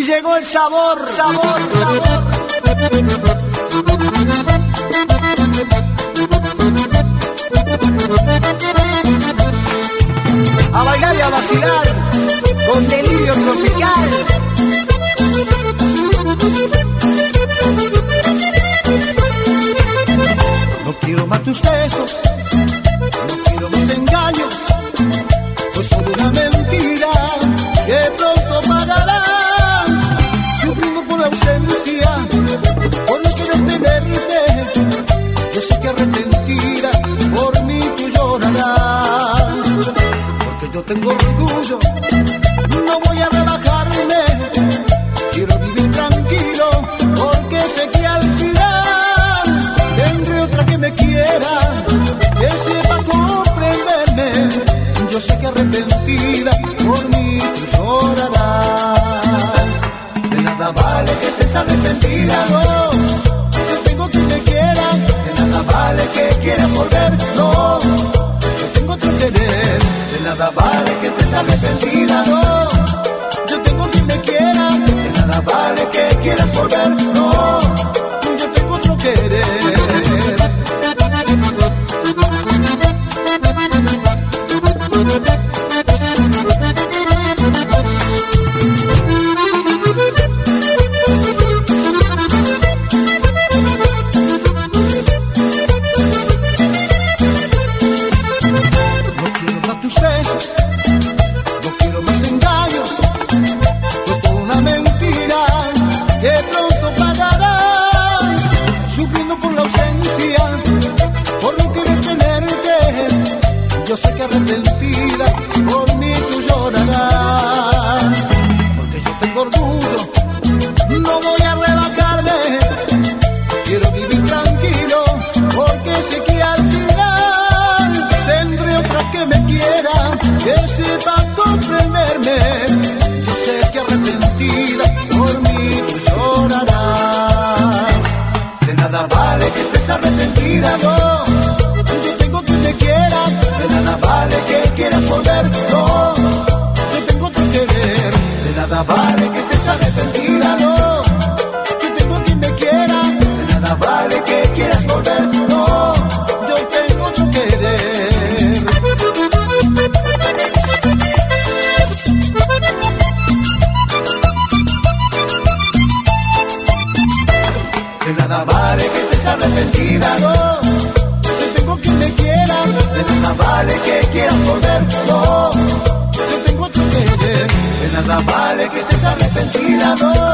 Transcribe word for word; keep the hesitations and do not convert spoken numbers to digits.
llegó el sabor, sabor, sabor. A bailar y a vacilar con delirio tropical. No quiero más tus besos, no quiero más engaños, fue solo una mentira que pronto pagarás, sufriendo por la ausencia, por no querer tenerte. Yo sé que arrepentida por mí tú llorarás, porque yo tengo orgullo, no voy a rebajarme, quiero vivir tranquilo, porque sé que al final tendré otra que me quiera, que sepa comprenderme. Yo sé que arrepentida por mí tú llorarás. De nada vale que estés arrepentida, no, yo tengo quien me quiera. De nada vale que quieras volver, no, yo tengo otro querer. De nada vale que estés arrepentida, no, yo tengo quien me quiera. De nada vale que quieras volver, no, yo tengo otro querer. Yo sé que arrepentida por mí tú llorarás, porque yo tengo orgullo, no voy a rebajarme, quiero vivir tranquilo, porque sé que al final tendré otra que me quiera, que sepa comprenderme. Yo sé que arrepentida por mí tú llorarás. De nada vale que estés arrepentida, no, yo tengo quien me quiera. De nada vale que quieras volver, no, yo tengo otro querer. De nada vale que estés arrepentida, no, yo tengo quien me quiera. De nada vale que quieras volver, no, yo tengo otro querer. De nada vale que estés arrepentida, no, de nada vale que quieras volver, no, yo tengo otro querer. De nada vale que estés arrepentida, no,